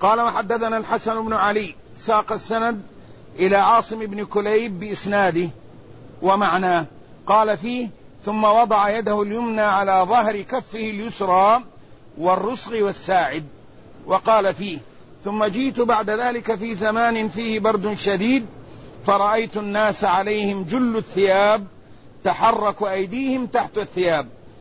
قال وحدثنا الحسن بن علي ساق السند إلى عاصم بن كليب بإسناده ومعناه. قال فيه ثم وضع يده اليمنى على ظهر كفه اليسرى والرسغ والساعد. وقال فيه ثم جئت بعد ذلك في زمان فيه برد شديد فرأيت الناس عليهم جل الثياب تحرك أيديهم تحت الثياب